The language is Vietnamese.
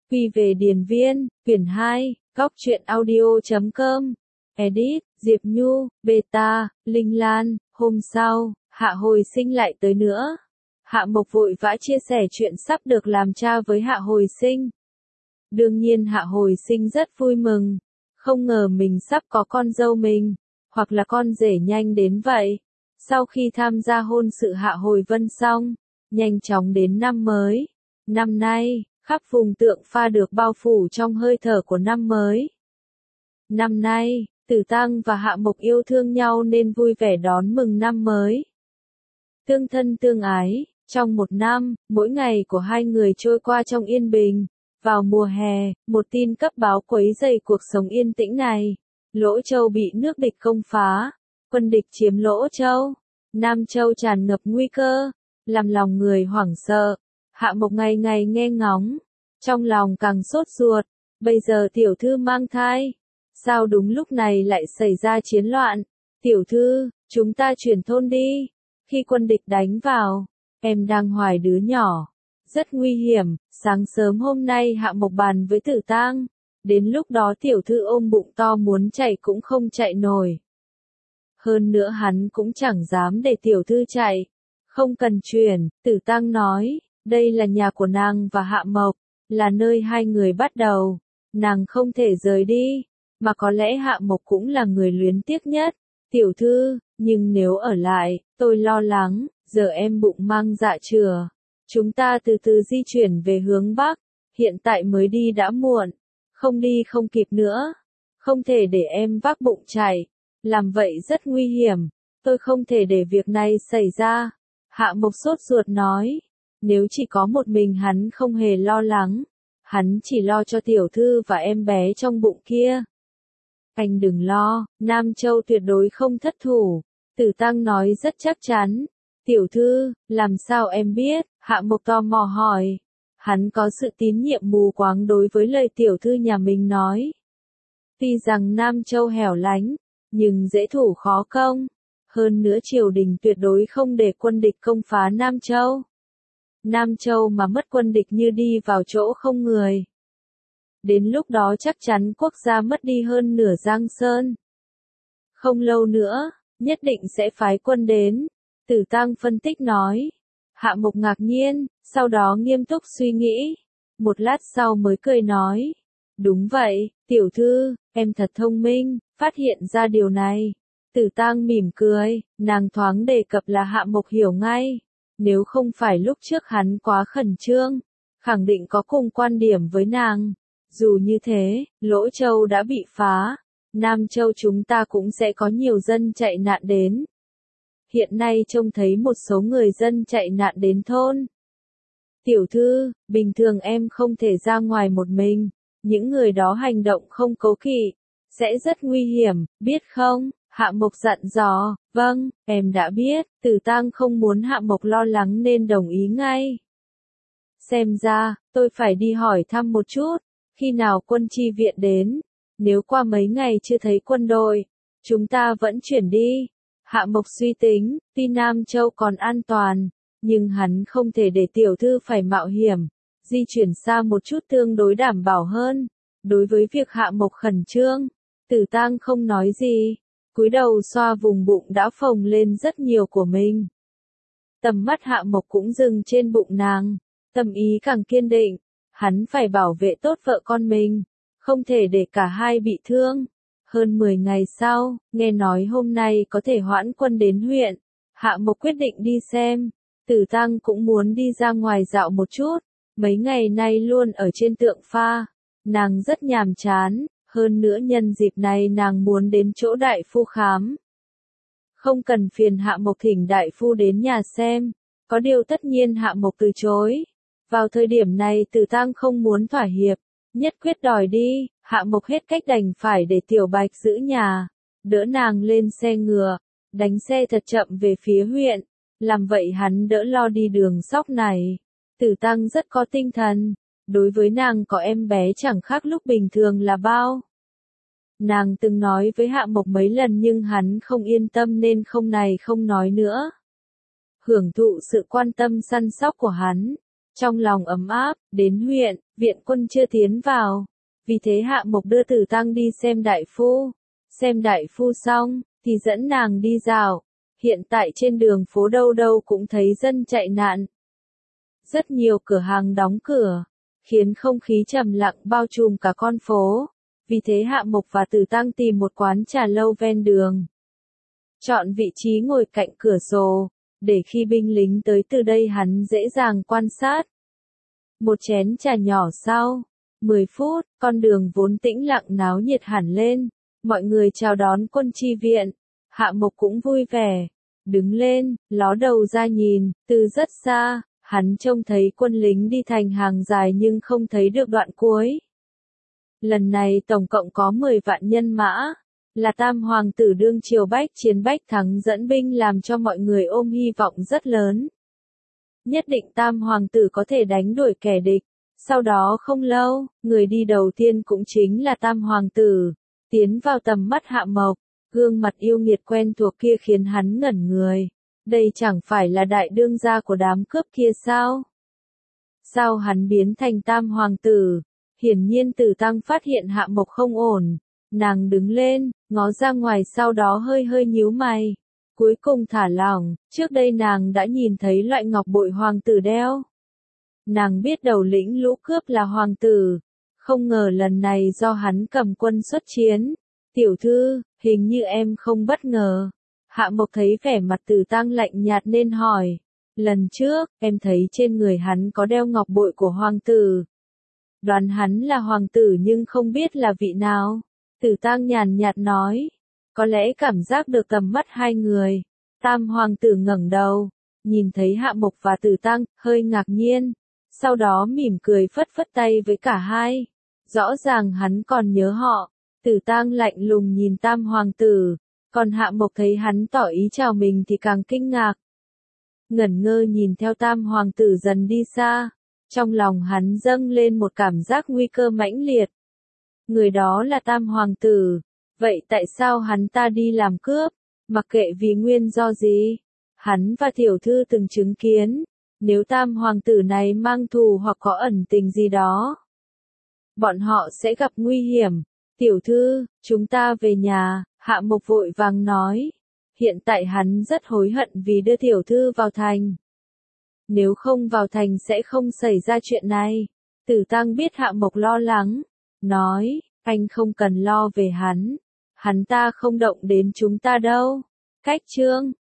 Quy về điền viên, quyển 2, góc truyện audio.com. Edit, Diệp Nhu, Beta, Linh Lan. Hôm sau, Hạ Hồi Sinh lại tới nữa. Hạ Mộc vội vã chia sẻ chuyện sắp được làm cha với Hạ Hồi Sinh. Đương nhiên Hạ Hồi Sinh rất vui mừng. Không ngờ mình sắp có con dâu mình, hoặc là con rể nhanh đến vậy. Sau khi tham gia hôn sự Hạ Hồi Vân xong, nhanh chóng đến năm mới. Năm nay, khắp vùng Tượng Pha được bao phủ trong hơi thở của năm mới. Năm nay, Tử Tăng và Hạ Mộc yêu thương nhau nên vui vẻ đón mừng năm mới. Tương thân tương ái, trong một năm, mỗi ngày của hai người trôi qua trong yên bình. Vào mùa hè, một tin cấp báo quấy rầy cuộc sống yên tĩnh này. Lỗ Châu bị nước địch công phá, quân địch chiếm Lỗ Châu, Nam Châu tràn ngập nguy cơ, làm lòng người hoảng sợ. Hạ Mộc ngày ngày nghe ngóng, trong lòng càng sốt ruột, bây giờ tiểu thư mang thai, sao đúng lúc này lại xảy ra chiến loạn? Tiểu thư, chúng ta chuyển thôn đi, khi quân địch đánh vào, em đang hoài đứa nhỏ, rất nguy hiểm. Sáng sớm hôm nay Hạ Mộc bàn với Tử Tang, đến lúc đó tiểu thư ôm bụng to muốn chạy cũng không chạy nổi. Hơn nữa hắn cũng chẳng dám để tiểu thư chạy, không cần chuyển. Tử Tang nói, đây là nhà của nàng và Hạ Mộc, là nơi hai người bắt đầu, nàng không thể rời đi, mà có lẽ Hạ Mộc cũng là người luyến tiếc nhất. Tiểu thư, nhưng nếu ở lại, tôi lo lắng, giờ em bụng mang dạ chửa. Chúng ta từ từ di chuyển về hướng Bắc, hiện tại mới đi đã muộn, không đi không kịp nữa, không thể để em vác bụng chạy, làm vậy rất nguy hiểm, tôi không thể để việc này xảy ra. Hạ Mộc sốt ruột nói, nếu chỉ có một mình hắn không hề lo lắng, hắn chỉ lo cho tiểu thư và em bé trong bụng kia. Anh đừng lo, Nam Châu tuyệt đối không thất thủ, Tử Tăng nói rất chắc chắn. Tiểu thư, làm sao em biết? Hạ Mộc tò mò hỏi. Hắn có sự tín nhiệm mù quáng đối với lời tiểu thư nhà mình nói. Tuy rằng Nam Châu hẻo lánh, nhưng dễ thủ khó công. Hơn nữa triều đình tuyệt đối không để quân địch công phá Nam Châu. Nam Châu mà mất quân địch như đi vào chỗ không người. Đến lúc đó chắc chắn quốc gia mất đi hơn nửa Giang Sơn. Không lâu nữa, nhất định sẽ phái quân đến. Tử Tăng phân tích nói. Hạ Mộc ngạc nhiên, sau đó nghiêm túc suy nghĩ. Một lát sau mới cười nói. Đúng vậy, tiểu thư, em thật thông minh, phát hiện ra điều này. Tử Tăng mỉm cười, nàng thoáng đề cập là Hạ Mộc hiểu ngay. Nếu không phải lúc trước hắn quá khẩn trương, khẳng định có cùng quan điểm với nàng. Dù như thế, Lỗ Châu đã bị phá, Nam Châu chúng ta cũng sẽ có nhiều dân chạy nạn đến. Hiện nay trông thấy một số người dân chạy nạn đến thôn. Tiểu thư, bình thường em không thể ra ngoài một mình, những người đó hành động không cố kỵ, sẽ rất nguy hiểm, biết không? Hạ Mộc dặn dò, vâng, em đã biết. Tử Tăng không muốn Hạ Mộc lo lắng nên đồng ý ngay. Xem ra, tôi phải đi hỏi thăm một chút, khi nào quân chi viện đến, nếu qua mấy ngày chưa thấy quân đội, chúng ta vẫn chuyển đi. Hạ Mộc suy tính, tuy Nam Châu còn an toàn, nhưng hắn không thể để tiểu thư phải mạo hiểm, di chuyển xa một chút tương đối đảm bảo hơn. Đối với việc Hạ Mộc khẩn trương, Tử Tăng không nói gì, cúi đầu xoa vùng bụng đã phồng lên rất nhiều của mình. Tầm mắt Hạ Mộc cũng dừng trên bụng nàng, tâm ý càng kiên định, hắn phải bảo vệ tốt vợ con mình, không thể để cả hai bị thương. Hơn 10 ngày sau, nghe nói hôm nay có thể hoãn quân đến huyện, Hạ Mộc quyết định đi xem. Tử Tăng cũng muốn đi ra ngoài dạo một chút, mấy ngày nay luôn ở trên Tượng Pha, nàng rất nhàm chán, hơn nữa nhân dịp này nàng muốn đến chỗ đại phu khám. Không cần phiền Hạ Mộc thỉnh đại phu đến nhà xem, có điều tất nhiên Hạ Mộc từ chối. Vào thời điểm này Tử Tăng không muốn thỏa hiệp, nhất quyết đòi đi. Hạ Mộc hết cách đành phải để Tiểu Bạch giữ nhà, đỡ nàng lên xe ngựa, đánh xe thật chậm về phía huyện, làm vậy hắn đỡ lo đi đường sóc này. Tử Tăng rất có tinh thần, đối với nàng có em bé chẳng khác lúc bình thường là bao. Nàng từng nói với Hạ Mộc mấy lần nhưng hắn không yên tâm nên không này không nói nữa. Hưởng thụ sự quan tâm săn sóc của hắn, Trong lòng ấm áp, đến huyện, viện quân chưa tiến vào. Vì thế Hạ Mộc đưa Tử Tăng đi xem đại phu. Xem đại phu xong, thì dẫn nàng đi dạo. Hiện tại trên đường phố đâu đâu cũng thấy dân chạy nạn. Rất nhiều cửa hàng đóng cửa, khiến không khí trầm lặng bao trùm cả con phố. Vì thế Hạ Mộc và Tử Tăng tìm một quán trà lâu ven đường. Chọn vị trí ngồi cạnh cửa sổ, để khi binh lính tới từ đây hắn dễ dàng quan sát. Một chén trà nhỏ sau, 10 phút, con đường vốn tĩnh lặng náo nhiệt hẳn lên. Mọi người chào đón quân chi viện. Hạ Mộc cũng vui vẻ. Đứng lên, ló đầu ra nhìn, từ rất xa, hắn trông thấy quân lính đi thành hàng dài nhưng không thấy được đoạn cuối. Lần này tổng cộng có 10 vạn nhân mã, là Tam Hoàng tử đương triều bách chiến bách thắng dẫn binh làm cho mọi người ôm hy vọng rất lớn. Nhất định Tam Hoàng tử có thể đánh đuổi kẻ địch. Sau đó không lâu, người đi đầu tiên cũng chính là Tam Hoàng tử, tiến vào tầm mắt Hạ Mộc. Gương mặt yêu nghiệt quen thuộc kia khiến hắn ngẩn người. Đây chẳng phải là đại đương gia của đám cướp kia sao? Sao hắn biến thành Tam Hoàng tử? Hiển nhiên Tử Tăng phát hiện Hạ Mộc không ổn. Nàng đứng lên, ngó ra ngoài sau đó hơi hơi nhíu mày. Cuối cùng thả lỏng, trước đây nàng đã nhìn thấy loại ngọc bội hoàng tử đeo. Nàng biết đầu lĩnh lũ cướp là hoàng tử. Không ngờ lần này do hắn cầm quân xuất chiến. Tiểu thư, hình như em không bất ngờ. Hạ Mộc thấy vẻ mặt Tử Tăng lạnh nhạt nên hỏi. Lần trước, em thấy trên người hắn có đeo ngọc bội của hoàng tử. Đoán hắn là hoàng tử nhưng không biết là vị nào. Tử Tăng nhàn nhạt nói. Có lẽ cảm giác được tầm mắt hai người. Tam Hoàng tử ngẩng đầu, nhìn thấy Hạ Mộc và Tử Tăng, hơi ngạc nhiên. Sau đó mỉm cười phất phất tay với cả hai. Rõ ràng hắn còn nhớ họ. Tử Tăng lạnh lùng nhìn Tam Hoàng tử, còn Hạ Mộc thấy hắn tỏ ý chào mình thì càng kinh ngạc. Ngẩn ngơ nhìn theo Tam Hoàng tử dần đi xa, trong lòng hắn dâng lên một cảm giác nguy cơ mãnh liệt. Người đó là Tam Hoàng tử, vậy tại sao hắn ta đi làm cướp, mặc kệ vì nguyên do gì? Hắn và tiểu thư từng chứng kiến, nếu Tam Hoàng tử này mang thù hoặc có ẩn tình gì đó, bọn họ sẽ gặp nguy hiểm. Tiểu thư, chúng ta về nhà, Hạ Mộc vội vàng nói. Hiện tại hắn rất hối hận vì đưa tiểu thư vào thành. Nếu không vào thành sẽ không xảy ra chuyện này. Tử Tăng biết Hạ Mộc lo lắng, nói, anh không cần lo về hắn. Hắn ta không động đến chúng ta đâu. Cách chương